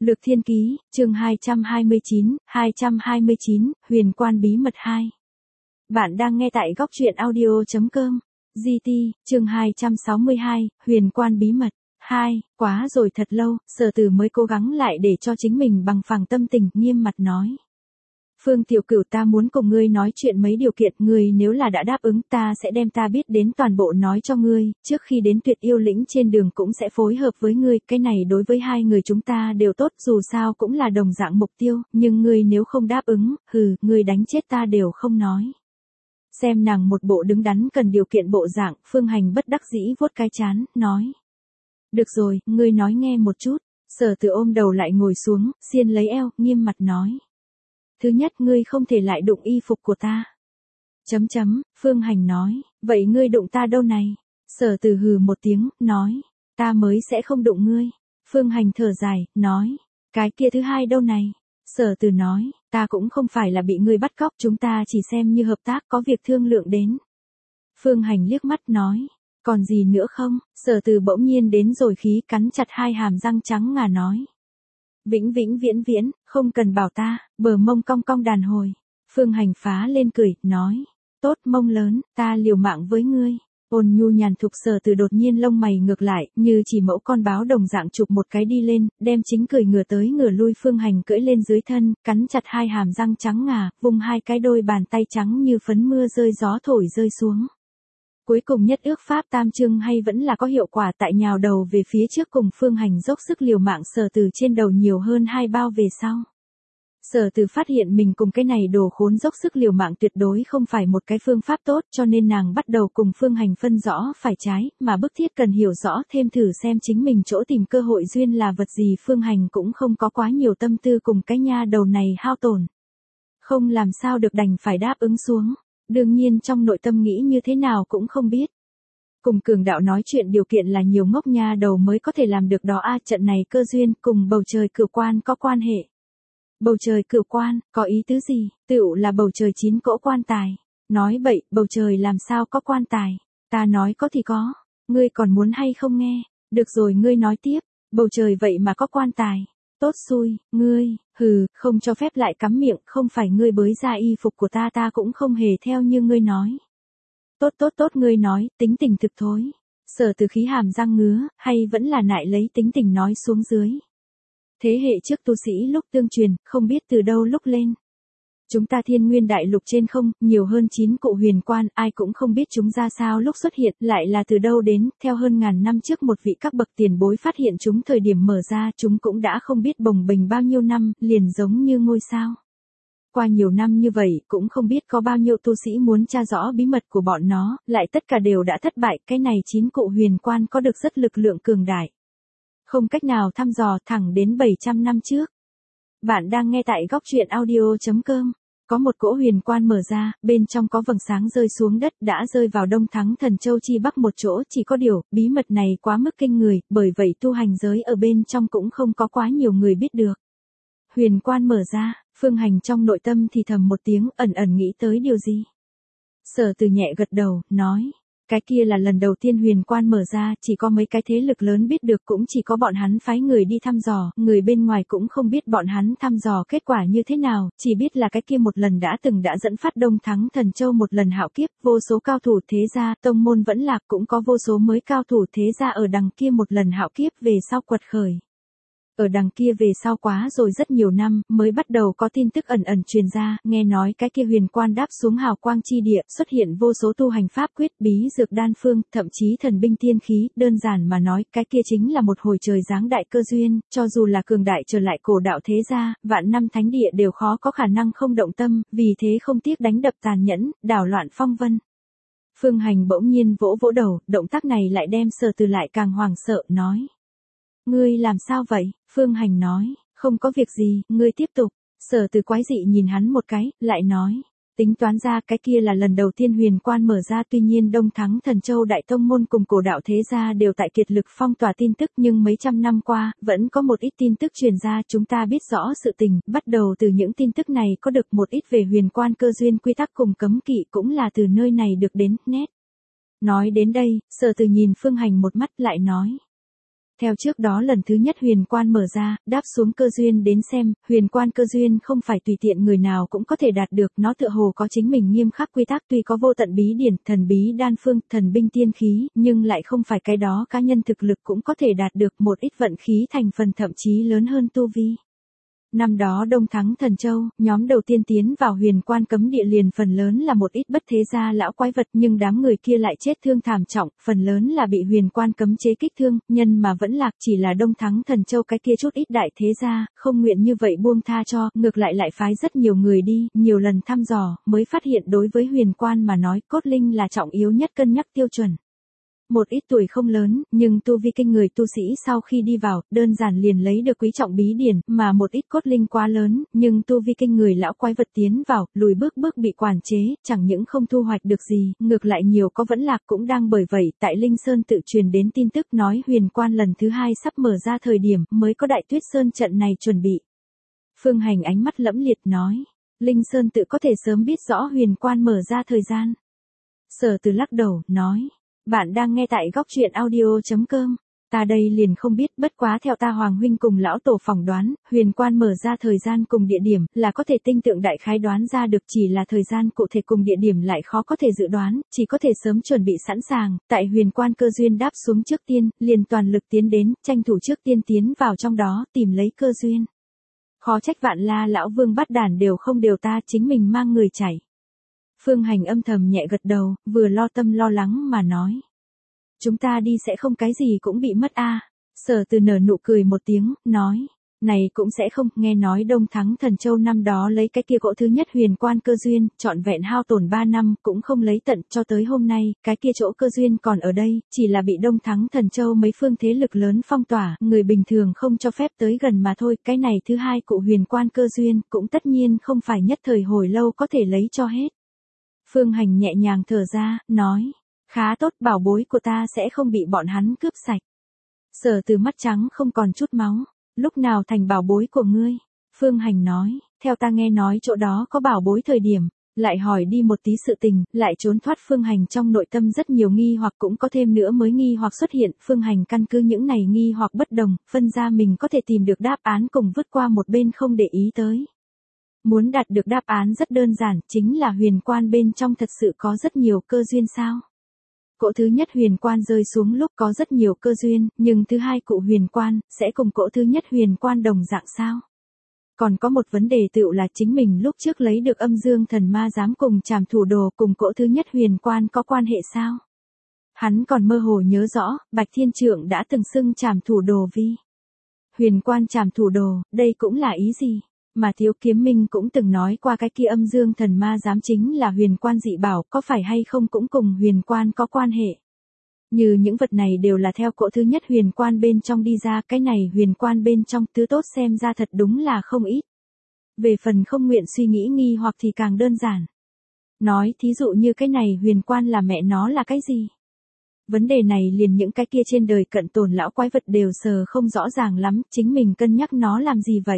Lược Thiên Ký, chương 229, Huyền Quan Bí Mật 2. Bạn đang nghe tại góc truyện audio.com. GT, chương 262, Huyền Quan Bí Mật 2. Quá rồi thật lâu, Sở Từ mới cố gắng lại để cho chính mình bằng phẳng tâm tình, nghiêm mặt nói. Phương Tiểu Cửu, ta muốn cùng ngươi nói chuyện mấy điều kiện, ngươi nếu là đã đáp ứng, ta sẽ đem ta biết đến toàn bộ nói cho ngươi, trước khi đến Tuyệt Yêu Lĩnh trên đường cũng sẽ phối hợp với ngươi, cái này đối với hai người chúng ta đều tốt, dù sao cũng là đồng dạng mục tiêu, nhưng ngươi nếu không đáp ứng, ngươi đánh chết ta đều không nói. Xem nàng một bộ đứng đắn cần điều kiện bộ dạng, Phương Hành bất đắc dĩ vuốt cái trán, nói. Được rồi, ngươi nói nghe một chút. Sở Từ ôm đầu lại ngồi xuống, xiên lấy eo, nghiêm mặt nói. Thứ nhất, ngươi không thể lại đụng y phục của ta. Phương Hành nói, vậy ngươi đụng ta đâu này? Sở Từ hừ một tiếng, nói, ta mới sẽ không đụng ngươi. Phương Hành thở dài, nói, cái kia thứ hai đâu này? Sở Từ nói, ta cũng không phải là bị ngươi bắt cóc, chúng ta chỉ xem như hợp tác, có việc thương lượng đến. Phương Hành liếc mắt nói, còn gì nữa không? Sở Từ bỗng nhiên đến rồi khí cắn chặt hai hàm răng trắng ngà nói. Vĩnh vĩnh viễn viễn, không cần bảo ta, bờ mông cong cong đàn hồi. Phương Hành phá lên cười, nói, tốt mông lớn, ta liều mạng với ngươi. Ôn nhu nhàn thục. Sở Từ đột nhiên lông mày ngược lại, như chỉ mẫu con báo đồng dạng chụp một cái đi lên, đem chính cười ngửa tới ngửa lui Phương Hành cưỡi lên dưới thân, cắn chặt hai hàm răng trắng ngà, vung hai cái đôi bàn tay trắng như phấn mưa rơi gió thổi rơi xuống. Cuối cùng nhất ước pháp tam chương hay vẫn là có hiệu quả, tại nhào đầu về phía trước cùng Phương Hành dốc sức liều mạng. Sở Từ trên đầu nhiều hơn hai bao về sau. Sở Từ phát hiện mình cùng cái này đồ khốn dốc sức liều mạng tuyệt đối không phải một cái phương pháp tốt, cho nên nàng bắt đầu cùng Phương Hành phân rõ phải trái, mà bức thiết cần hiểu rõ thêm thử xem chính mình chỗ tìm cơ hội duyên là vật gì. Phương Hành cũng không có quá nhiều tâm tư cùng cái nha đầu này hao tổn. Không làm sao được đành phải đáp ứng xuống. Đương nhiên trong nội tâm nghĩ như thế nào cũng không biết. Cùng cường đạo nói chuyện điều kiện là nhiều ngốc nha đầu mới có thể làm được đó a. Trận này cơ duyên cùng bầu trời cửu quan có quan hệ. Bầu trời cửu quan, có ý tứ gì? Tựu là bầu trời 9 cỗ quan tài. Nói bậy, bầu trời làm sao có quan tài? Ta nói có thì có. Ngươi còn muốn hay không nghe? Được rồi, ngươi nói tiếp. Bầu trời vậy mà có quan tài. Tốt xui, ngươi, không cho phép lại cắm miệng, không phải ngươi bới ra y phục của ta, ta cũng không hề theo như ngươi nói. Tốt, ngươi nói, tính tình thực thối. Sở Từ khí hàm răng ngứa, hay vẫn là nại lấy tính tình nói xuống dưới. Thế hệ trước tu sĩ lúc tương truyền, không biết từ đâu lúc lên. Chúng ta Thiên Nguyên đại lục trên không, nhiều hơn 9 cụ huyền quan, ai cũng không biết chúng ra sao lúc xuất hiện, lại là từ đâu đến, theo hơn ngàn năm trước một vị các bậc tiền bối phát hiện chúng thời điểm mở ra, chúng cũng đã không biết bồng bềnh bao nhiêu năm, liền giống như ngôi sao. Qua nhiều năm như vậy, cũng không biết có bao nhiêu tu sĩ muốn tra rõ bí mật của bọn nó, lại tất cả đều đã thất bại, cái này 9 cụ huyền quan có được rất lực lượng cường đại. Không cách nào thăm dò thẳng đến 700 năm trước. Bạn đang nghe tại góc truyện audio.com. Có một cỗ huyền quan mở ra, bên trong có vầng sáng rơi xuống đất, đã rơi vào Đông Thắng Thần Châu chi bắc một chỗ, chỉ có điều, bí mật này quá mức kinh người, bởi vậy tu hành giới ở bên trong cũng không có quá nhiều người biết được. Huyền quan mở ra, Phương Hành trong nội tâm thì thầm một tiếng, ẩn ẩn nghĩ tới điều gì. Sở Từ nhẹ gật đầu, nói. Cái kia là lần đầu tiên huyền quan mở ra, chỉ có mấy cái thế lực lớn biết được, cũng chỉ có bọn hắn phái người đi thăm dò, người bên ngoài cũng không biết bọn hắn thăm dò kết quả như thế nào, chỉ biết là cái kia một lần đã dẫn phát Đông Thắng Thần Châu một lần hạo kiếp, vô số cao thủ thế gia, tông môn vẫn lạc, cũng có vô số mới cao thủ thế gia ở đằng kia một lần hạo kiếp về sau quật khởi. Ở đằng kia về sau quá rồi rất nhiều năm, mới bắt đầu có tin tức ẩn ẩn truyền ra, nghe nói cái kia huyền quan đáp xuống hào quang chi địa, xuất hiện vô số tu hành pháp quyết, bí dược đan phương, thậm chí thần binh tiên khí, đơn giản mà nói, cái kia chính là một hồi trời giáng đại cơ duyên, cho dù là cường đại trở lại cổ đạo thế gia, vạn năm thánh địa đều khó có khả năng không động tâm, vì thế không tiếc đánh đập tàn nhẫn, đảo loạn phong vân. Phương Hành bỗng nhiên vỗ vỗ đầu, động tác này lại đem Sở Từ lại càng hoảng sợ, nói. Ngươi làm sao vậy? Phương Hành nói, không có việc gì, ngươi tiếp tục. Sở Từ quái dị nhìn hắn một cái, lại nói, tính toán ra cái kia là lần đầu tiên huyền quan mở ra, tuy nhiên Đông Thắng Thần Châu đại tông môn cùng cổ đạo thế gia đều tại kiệt lực phong tỏa tin tức, nhưng mấy trăm năm qua, vẫn có một ít tin tức truyền ra, chúng ta biết rõ sự tình, bắt đầu từ những tin tức này có được một ít về huyền quan cơ duyên quy tắc cùng cấm kỵ, cũng là từ nơi này được đến, nét. Nói đến đây, Sở Từ nhìn Phương Hành một mắt lại nói. Theo trước đó lần thứ nhất huyền quan mở ra, đáp xuống cơ duyên đến xem, huyền quan cơ duyên không phải tùy tiện người nào cũng có thể đạt được, nó tựa hồ có chính mình nghiêm khắc quy tắc, tuy có vô tận bí điển, thần bí đan phương, thần binh tiên khí, nhưng lại không phải cái đó cá nhân thực lực cũng có thể đạt được, một ít vận khí thành phần thậm chí lớn hơn tu vi. Năm đó Đông Thắng Thần Châu, nhóm đầu tiên tiến vào huyền quan cấm địa liền phần lớn là một ít bất thế gia lão quái vật, nhưng đám người kia lại chết thương thảm trọng, phần lớn là bị huyền quan cấm chế kích thương, nhân mà vẫn lạc, chỉ là Đông Thắng Thần Châu cái kia chút ít đại thế gia, không nguyện như vậy buông tha cho, ngược lại phái rất nhiều người đi, nhiều lần thăm dò, mới phát hiện đối với huyền quan mà nói, cốt linh là trọng yếu nhất cân nhắc tiêu chuẩn. Một ít tuổi không lớn, nhưng tu vi kinh người tu sĩ sau khi đi vào, đơn giản liền lấy được quý trọng bí điển, mà một ít cốt linh quá lớn, nhưng tu vi kinh người lão quái vật tiến vào, lùi bước bị quản chế, chẳng những không thu hoạch được gì, ngược lại nhiều có vẫn lạc cũng đang bởi vậy, tại Linh Sơn tự truyền đến tin tức nói huyền quan lần thứ 2 sắp mở ra thời điểm, mới có Đại Tuyết Sơn trận này chuẩn bị. Phương Hành ánh mắt lẫm liệt nói, Linh Sơn tự có thể sớm biết rõ huyền quan mở ra thời gian. Sở Từ lắc đầu, nói. Bạn đang nghe tại góc truyện audio.com. Ta đây liền không biết, bất quá theo ta Hoàng huynh cùng lão tổ phỏng đoán, huyền quan mở ra thời gian cùng địa điểm, là có thể tinh tượng đại khái đoán ra được, chỉ là thời gian cụ thể cùng địa điểm lại khó có thể dự đoán, chỉ có thể sớm chuẩn bị sẵn sàng, tại huyền quan cơ duyên đáp xuống trước tiên, liền toàn lực tiến đến, tranh thủ trước tiên tiến vào trong đó, tìm lấy cơ duyên. Khó trách Vạn La lão vương bắt đàn đều không đều ta, chính mình mang người chảy. Phương Hành âm thầm nhẹ gật đầu, vừa lo tâm lo lắng mà nói. Chúng ta đi sẽ không cái gì cũng bị mất a. Sở Từ nở nụ cười một tiếng, nói. Này cũng sẽ không, nghe nói Đông Thắng Thần Châu năm đó lấy cái kia gỗ thứ nhất huyền quan cơ duyên, trọn vẹn hao tổn 3 năm, cũng không lấy tận, cho tới hôm nay, cái kia chỗ cơ duyên còn ở đây, chỉ là bị Đông Thắng Thần Châu mấy phương thế lực lớn phong tỏa, người bình thường không cho phép tới gần mà thôi, cái này thứ hai cụ huyền quan cơ duyên, cũng tất nhiên không phải nhất thời hồi lâu có thể lấy cho hết. Phương Hành nhẹ nhàng thở ra, nói, khá tốt, bảo bối của ta sẽ không bị bọn hắn cướp sạch. Sở Từ mắt trắng không còn chút máu, lúc nào thành bảo bối của ngươi? Phương Hành nói, theo ta nghe nói chỗ đó có bảo bối thời điểm, lại hỏi đi một tí sự tình, lại trốn thoát. Phương Hành trong nội tâm rất nhiều nghi hoặc, cũng có thêm nữa mới nghi hoặc xuất hiện, Phương Hành căn cứ những này nghi hoặc bất đồng, phân ra mình có thể tìm được đáp án cùng vứt qua một bên không để ý tới. Muốn đạt được đáp án rất đơn giản, chính là huyền quan bên trong thật sự có rất nhiều cơ duyên sao? Cỗ thứ nhất huyền quan rơi xuống lúc có rất nhiều cơ duyên, nhưng thứ hai cụ huyền quan, sẽ cùng cỗ thứ nhất huyền quan đồng dạng sao? Còn có một vấn đề tựu là chính mình lúc trước lấy được âm dương thần ma giám cùng trảm thủ đồ cùng cỗ thứ nhất huyền quan có quan hệ sao? Hắn còn mơ hồ nhớ rõ, Bạch Thiên Trượng đã từng xưng trảm thủ đồ vi huyền quan trảm thủ đồ, đây cũng là ý gì? Mà Thiếu Kiếm Minh cũng từng nói qua cái kia âm dương thần ma giám chính là huyền quan dị bảo, có phải hay không cũng cùng huyền quan có quan hệ. Như những vật này đều là theo cỗ thứ nhất huyền quan bên trong đi ra, cái này huyền quan bên trong thứ tốt xem ra thật đúng là không ít. Về phần không nguyện suy nghĩ nghi hoặc thì càng đơn giản. Nói thí dụ như cái này huyền quan là mẹ nó là cái gì? Vấn đề này liền những cái kia trên đời cận tồn lão quái vật đều sờ không rõ ràng lắm, chính mình cân nhắc nó làm gì vậy?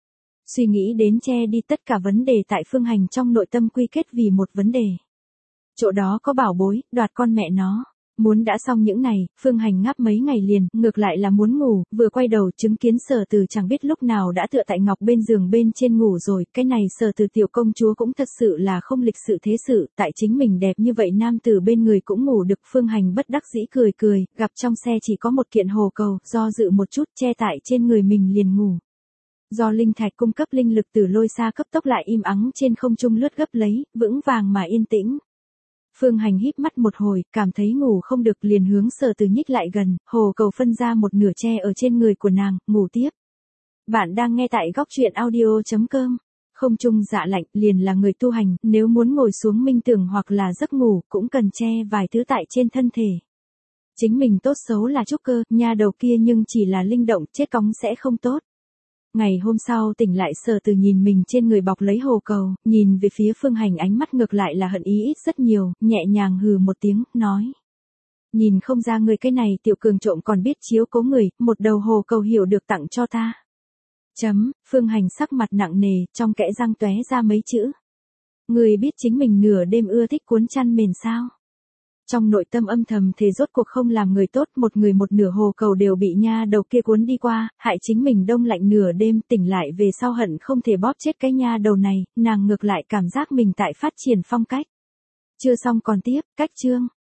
Suy nghĩ đến che đi tất cả vấn đề tại Phương Hành trong nội tâm quy kết vì một vấn đề. Chỗ đó có bảo bối, đoạt con mẹ nó. Muốn đã xong những này, Phương Hành ngáp mấy ngày liền, ngược lại là muốn ngủ, vừa quay đầu chứng kiến Sở Từ chẳng biết lúc nào đã tựa tại ngọc bên giường bên trên ngủ rồi, cái này Sở Từ tiểu công chúa cũng thật sự là không lịch sự thế sự, tại chính mình đẹp như vậy nam tử bên người cũng ngủ được. Phương Hành bất đắc dĩ cười cười, gặp trong xe chỉ có một kiện hồ cầu, do dự một chút che tại trên người mình liền ngủ. Do linh thạch cung cấp linh lực từ lôi xa cấp tốc lại im ắng trên không trung lướt gấp lấy, vững vàng mà yên tĩnh. Phương Hành híp mắt một hồi, cảm thấy ngủ không được liền hướng Sở Từ nhích lại gần, hồ cầu phân ra một nửa che ở trên người của nàng, ngủ tiếp. Bạn đang nghe tại góc truyện audio.com. Không trung dạ lạnh, liền là người tu hành, nếu muốn ngồi xuống minh tưởng hoặc là giấc ngủ, cũng cần che vài thứ tại trên thân thể. Chính mình tốt xấu là trúc cơ, nha đầu kia nhưng chỉ là linh động, chết cóng sẽ không tốt. Ngày hôm sau tỉnh lại Sở Từ nhìn mình trên người bọc lấy hồ cầu, nhìn về phía Phương Hành ánh mắt ngược lại là hận ý ít rất nhiều, nhẹ nhàng hừ một tiếng, nói. Nhìn không ra người cái này tiểu cường trộm còn biết chiếu cố người, một đầu hồ cầu hiểu được tặng cho ta. Phương Hành sắc mặt nặng nề, trong kẽ răng tóe ra mấy chữ. Người biết chính mình nửa đêm ưa thích cuốn chăn mền sao? Trong nội tâm âm thầm thề rốt cuộc không làm người tốt, một người một nửa hồ cầu đều bị nha đầu kia cuốn đi qua, hại chính mình đông lạnh nửa đêm, tỉnh lại về sau hận không thể bóp chết cái nha đầu này, nàng ngược lại cảm giác mình tại phát triển phong cách. Chưa xong còn tiếp, cách chương.